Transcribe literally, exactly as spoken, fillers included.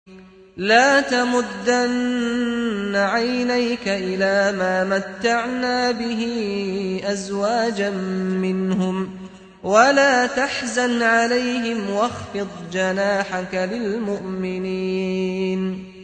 لَا تَمُدَّنَّ عَيْنَيْكَ إِلَىٰ مَا مَتَّعْنَا بِهِ أَزْوَاجًا مِّنْهُمْ وَلَا تَحْزَنْ عَلَيْهِمْ وَاخْفِضْ جَنَاحَكَ لِلْمُؤْمِنِينَ